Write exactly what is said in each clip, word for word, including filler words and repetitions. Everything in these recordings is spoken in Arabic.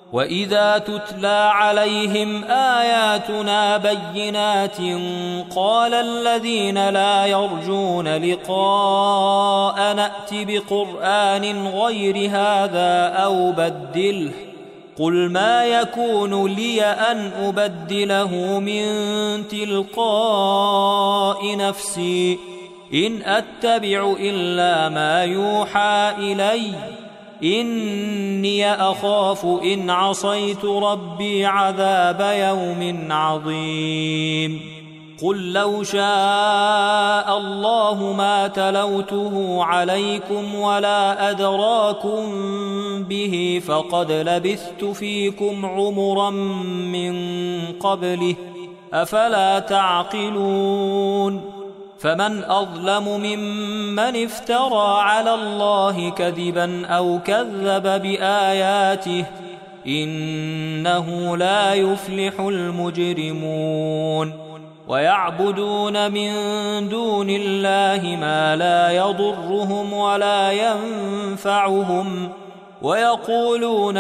وإذا تتلى عليهم آياتنا بينات قال الذين لا يرجون لقاء نأت بقرآن غير هذا أو بدله قل ما يكون لي أن أبدله من تلقاء نفسي إن أتبع إلا ما يوحى إلي إني أخاف إن عصيت ربي عذاب يوم عظيم قل لو شاء الله ما تلوته عليكم ولا أدراكم به فقد لبثت فيكم عمرا من قبله أفلا تعقلون فمن أظلم ممن افترى على الله كذبا أو كذب بآياته إنه لا يفلح المجرمون ويعبدون من دون الله ما لا يضرهم ولا ينفعهم ويقولون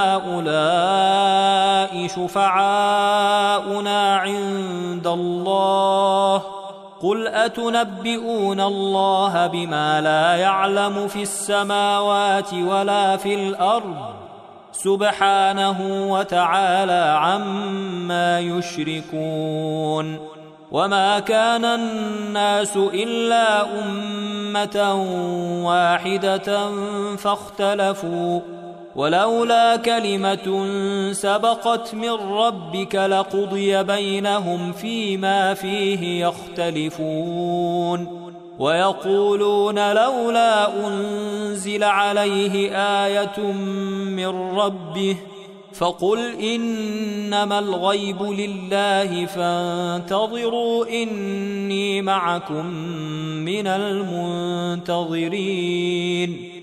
هؤلاء شفعاؤنا عند الله قل أتنبئون الله بما لا يعلم في السماوات ولا في الأرض سبحانه وتعالى عما يشركون وما كان الناس إلا أمة واحدة فاختلفوا ولولا كلمة سبقت من ربك لقضي بينهم فيما فيه يختلفون ويقولون لولا أنزل عليه آية من ربه فقل إنما الغيب لله فانتظروا إني معكم من المنتظرين